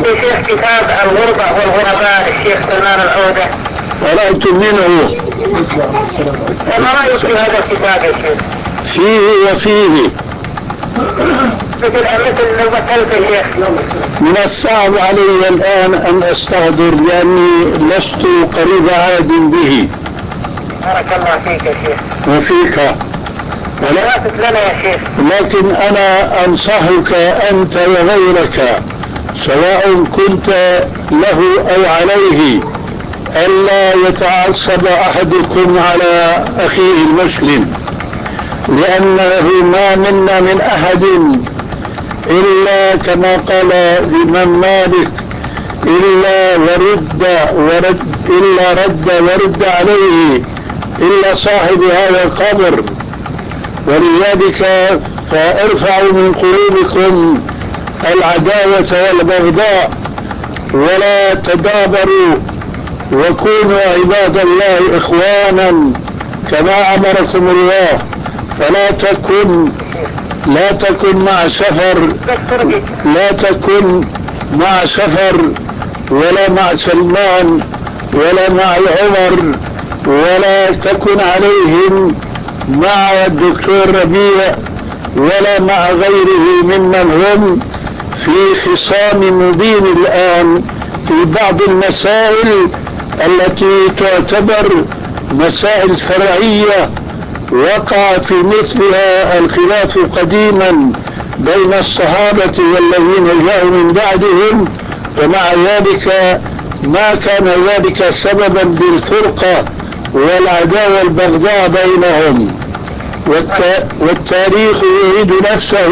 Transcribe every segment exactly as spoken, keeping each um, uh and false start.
يا شيخ كتاب الغربة والغرباء للشيخ سلمان العودة. قرأت منه. ما رأيك في هذا الكتاب يا شيخ؟ فيه وفيه. مثل مثل لو بطلت يا شيخ. من الصعب علي الآن أن أستغدر لأني لست قريب عهد به. بارك الله فيك يا شيخ. وفيك. ولا لنا يا شيخ. لكن أنا أنصحك أنت وغيرك سواء كنت له أو عليه ألا يتعصب أحدكم على أخيه المسلم، لأنه ما منا من أحد إلا كما قال الإمام مالك إلا ورد ورد إلا رد ورد عليه إلا صاحب هذا القبر. ولذلك فارفعوا من قلوبكم العداوة والبغضاء ولا تدابروا وكونوا عباد الله إخوانا كما أمركم الله. فلا تكن لا تكن مع سفر لا تكن مع سفر ولا مع سلمان ولا مع عمر ولا تكن عليهم مع الدكتور ربيع ولا مع غيره ممن هم في خصام مبين الآن في بعض المسائل التي تعتبر مسائل فرعية وقع في مثلها الخلاف قديما بين الصحابة والذين جاءوا من بعدهم، ومع ذلك ما كان ذلك سببا بالفرقة والعداوة والبغضاء بينهم، والتاريخ يعيد نفسه.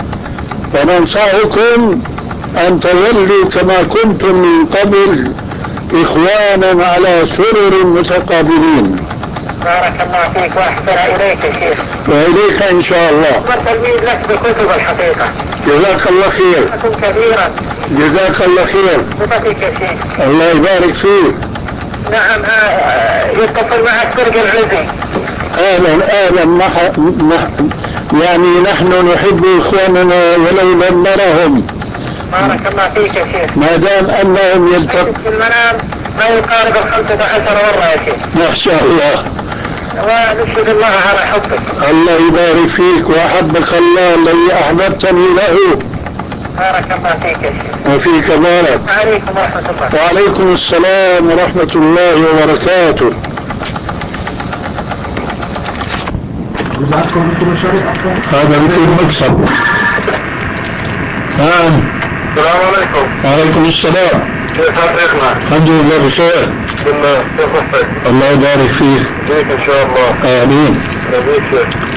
فننصحكم أن تولوا كما كنتم من قبل إخوانا على سرر متقابلين. بارك الله فيك وأحسن إليك يا شيخ. وإليك إن شاء الله. والتلميذ لك بكتب الحقيقة. جزاك الله خير. كثيرا. جزاك الله خير. بفضلك يا شيخ. الله يبارك فيك. نعم يتصل معك فرق العزي. أهلا أهلا مح... مح... يعني نحن نحب إخواننا ولو لم نرهم. بارك الله فيك يا شيخ. ما دام أنهم يلتقون في المنام ما يقارب الخمسة عشر مرة يا شيخ. ما شاء الله. ونشهد الله على حبك. الله يبارك فيك وأحبك الله الذي أحببتني له. بارك الله فيك يا شيخ. وفيك بارك. وعليكم ورحمة الله. وعليكم السلام ورحمة الله وبركاته. هذا بيكون مكسب. نعم. السلام عليكم. وعليكم السلام. كيف حالك؟ الحمد لله بخير. بالله كيف صحتك؟ الله يبارك فيك. فيك ان شاء الله. امين. نبيك.